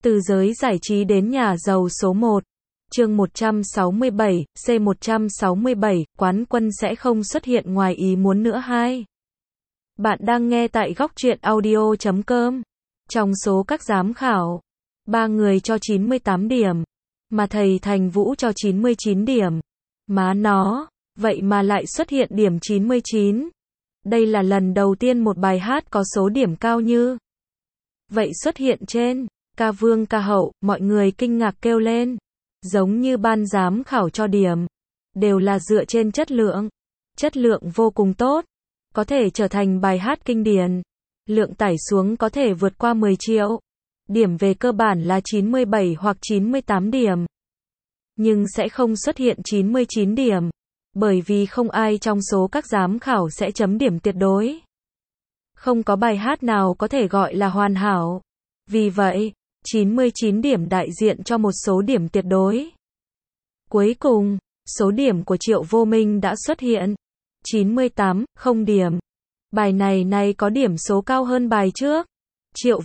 Từ giới giải trí đến nhà giàu số 1. Chương 167, C167, quán quân sẽ không xuất hiện ngoài ý muốn nữa hai. Bạn đang nghe tại góc truyện audio.com. Trong số các giám khảo, 3 người cho 98 điểm, mà thầy Thành Vũ cho 99 điểm. Má nó, vậy mà lại xuất hiện điểm 99. Đây là lần đầu tiên một bài hát có số điểm cao như vậy xuất hiện trên Ca Vương Ca Hậu, mọi người kinh ngạc kêu lên. Giống như ban giám khảo cho điểm, đều là dựa trên chất lượng vô cùng tốt, có thể trở thành bài hát kinh điển. Lượng tải xuống có thể vượt qua 10 triệu. Điểm về cơ bản là 97 hoặc 98 điểm. Nhưng sẽ không xuất hiện 99 điểm, bởi vì không ai trong số các giám khảo sẽ chấm điểm tuyệt đối. Không có bài hát nào có thể gọi là hoàn hảo. Vì vậy, 99 điểm đại diện cho một số điểm tuyệt đối. Cuối cùng, số điểm của Triệu Vô Minh đã xuất hiện. 98, không điểm. Bài này có điểm số cao hơn bài trước. Triệu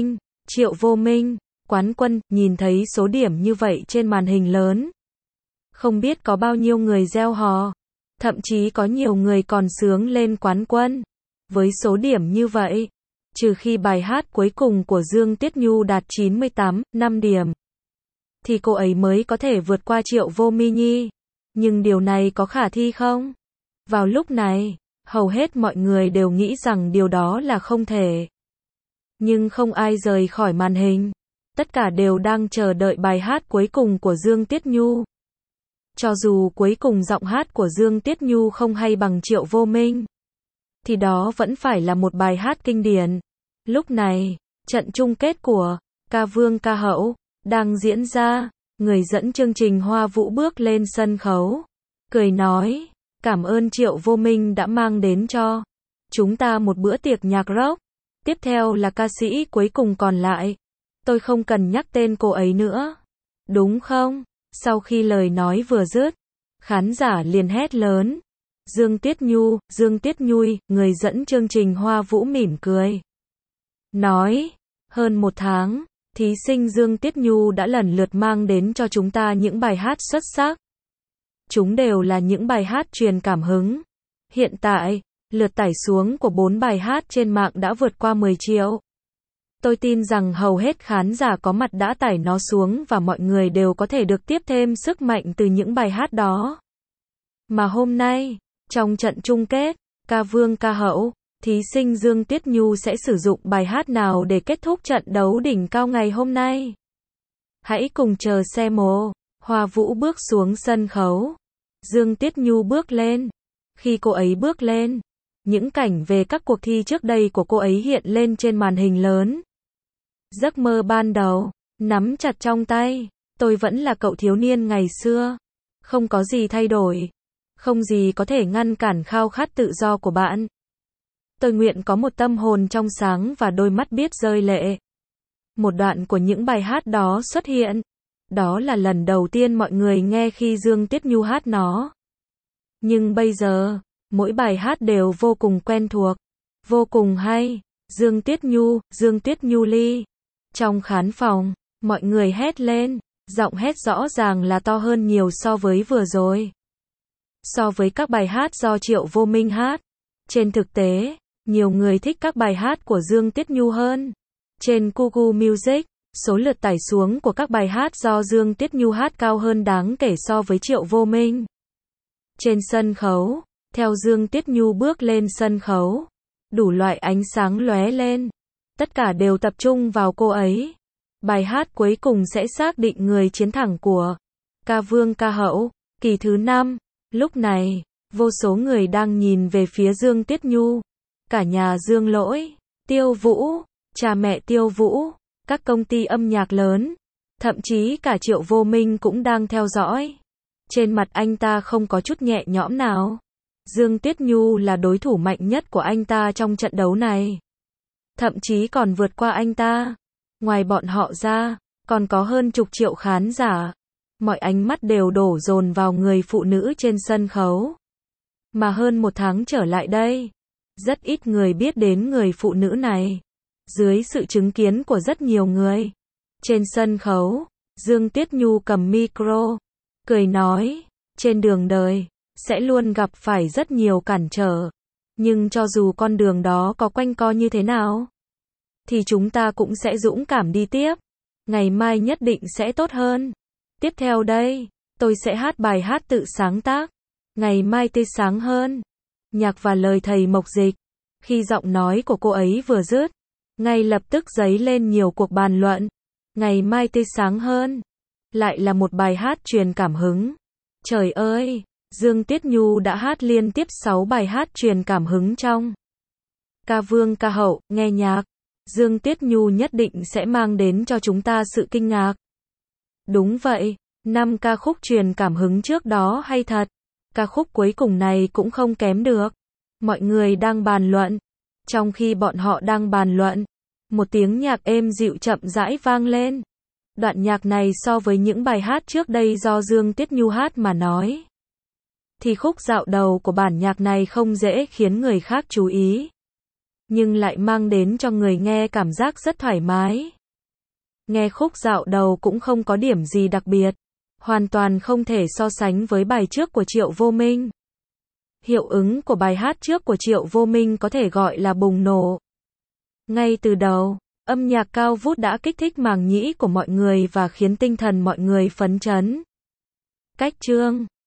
Vô Minh, quán quân, nhìn thấy số điểm như vậy trên màn hình lớn. Không biết có bao nhiêu người reo hò. Thậm chí có nhiều người còn sướng lên quán quân. Với số điểm như vậy, trừ khi bài hát cuối cùng của Dương Tuyết Nhu đạt 98, 5 điểm, thì cô ấy mới có thể vượt qua Triệu Vô Minh. Nhưng điều này có khả thi không? Vào lúc này, hầu hết mọi người đều nghĩ rằng điều đó là không thể. Nhưng không ai rời khỏi màn hình. Tất cả đều đang chờ đợi bài hát cuối cùng của Dương Tuyết Nhu. Cho dù cuối cùng giọng hát của Dương Tuyết Nhu không hay bằng Triệu Vô Minh, thì đó vẫn phải là một bài hát kinh điển. Lúc này, trận chung kết của Ca Vương Ca Hậu đang diễn ra. Người dẫn chương trình Hoa Vũ bước lên sân khấu, cười nói, cảm ơn Triệu Vô Minh đã mang đến cho chúng ta một bữa tiệc nhạc rock. Tiếp theo là ca sĩ cuối cùng còn lại. Tôi không cần nhắc tên cô ấy nữa, đúng không? Sau khi lời nói vừa dứt, khán giả liền hét lớn, Dương Tuyết Nhu, người dẫn chương trình Hoa Vũ mỉm cười. Nói, hơn một tháng, thí sinh Dương Tuyết Nhu đã lần lượt mang đến cho chúng ta những bài hát xuất sắc. Chúng đều là những bài hát truyền cảm hứng. Hiện tại, lượt tải xuống của 4 bài hát trên mạng đã vượt qua 10 triệu. Tôi tin rằng hầu hết khán giả có mặt đã tải nó xuống và mọi người đều có thể được tiếp thêm sức mạnh từ những bài hát đó. Mà hôm nay, trong trận chung kết, Ca Vương Ca Hậu, thí sinh Dương Tuyết Nhu sẽ sử dụng bài hát nào để kết thúc trận đấu đỉnh cao ngày hôm nay? Hãy cùng chờ xem. Hoa Vũ bước xuống sân khấu. Dương Tuyết Nhu bước lên. Khi cô ấy bước lên, những cảnh về các cuộc thi trước đây của cô ấy hiện lên trên màn hình lớn. Giấc mơ ban đầu, nắm chặt trong tay, tôi vẫn là cậu thiếu niên ngày xưa. Không có gì thay đổi. Không gì có thể ngăn cản khao khát tự do của bạn. Tôi nguyện có một tâm hồn trong sáng và đôi mắt biết rơi lệ. Một đoạn của những bài hát đó xuất hiện. Đó là lần đầu tiên mọi người nghe khi Dương Tuyết Nhu hát nó. Nhưng bây giờ, mỗi bài hát đều vô cùng quen thuộc, vô cùng hay. Dương Tuyết Nhu ly. Trong khán phòng, mọi người hét lên, giọng hét rõ ràng là to hơn nhiều so với vừa rồi. So với các bài hát do Triệu Vô Minh hát. Trên thực tế, nhiều người thích các bài hát của Dương Tuyết Nhu hơn. Trên Google Music, số lượt tải xuống của các bài hát do Dương Tuyết Nhu hát cao hơn đáng kể so với Triệu Vô Minh. Trên sân khấu, theo Dương Tuyết Nhu bước lên sân khấu, đủ loại ánh sáng lóe lên. Tất cả đều tập trung vào cô ấy. Bài hát cuối cùng sẽ xác định người chiến thắng của Ca Vương Ca Hậu, kỳ thứ 5. Lúc này, vô số người đang nhìn về phía Dương Tuyết Nhu. Cả nhà Dương Lỗi, Tiêu Vũ, cha mẹ Tiêu Vũ, các công ty âm nhạc lớn, thậm chí cả Triệu Vô Minh cũng đang theo dõi. Trên mặt anh ta không có chút nhẹ nhõm nào. Dương Tuyết Nhu là đối thủ mạnh nhất của anh ta trong trận đấu này. Thậm chí còn vượt qua anh ta. Ngoài bọn họ ra, còn có hơn chục triệu khán giả. Mọi ánh mắt đều đổ dồn vào người phụ nữ trên sân khấu. Mà hơn một tháng trở lại đây, rất ít người biết đến người phụ nữ này. Dưới sự chứng kiến của rất nhiều người, Trên sân khấu, Dương Tuyết Nhu cầm micro, cười nói, trên đường đời, sẽ luôn gặp phải rất nhiều cản trở. Nhưng cho dù con đường đó có quanh co như thế nào, thì chúng ta cũng sẽ dũng cảm đi tiếp. Ngày mai nhất định sẽ tốt hơn. Tiếp theo đây, tôi sẽ hát bài hát tự sáng tác. Ngày mai tươi sáng hơn. Nhạc và lời thầy Mộc Dịch. Khi giọng nói của cô ấy vừa dứt, ngay lập tức dấy lên nhiều cuộc bàn luận. Ngày mai tươi sáng hơn. Lại là một bài hát truyền cảm hứng. Trời ơi, Dương Tuyết Nhu đã hát liên tiếp 6 bài hát truyền cảm hứng trong Ca Vương Ca Hậu, nghe nhạc. Dương Tuyết Nhu nhất định sẽ mang đến cho chúng ta sự kinh ngạc. Đúng vậy, 5 ca khúc truyền cảm hứng trước đó hay thật. Ca khúc cuối cùng này cũng không kém được. Mọi người đang bàn luận. Trong khi bọn họ đang bàn luận, một tiếng nhạc êm dịu chậm rãi vang lên. Đoạn nhạc này so với những bài hát trước đây do Dương Tuyết Nhu hát mà nói, thì khúc dạo đầu của bản nhạc này không dễ khiến người khác chú ý, nhưng lại mang đến cho người nghe cảm giác rất thoải mái. Nghe khúc dạo đầu cũng không có điểm gì đặc biệt, hoàn toàn không thể so sánh với bài trước của Triệu Vô Minh. Hiệu ứng của bài hát trước của Triệu Vô Minh có thể gọi là bùng nổ. Ngay từ đầu, âm nhạc cao vút đã kích thích màng nhĩ của mọi người và khiến tinh thần mọi người phấn chấn. Cách chương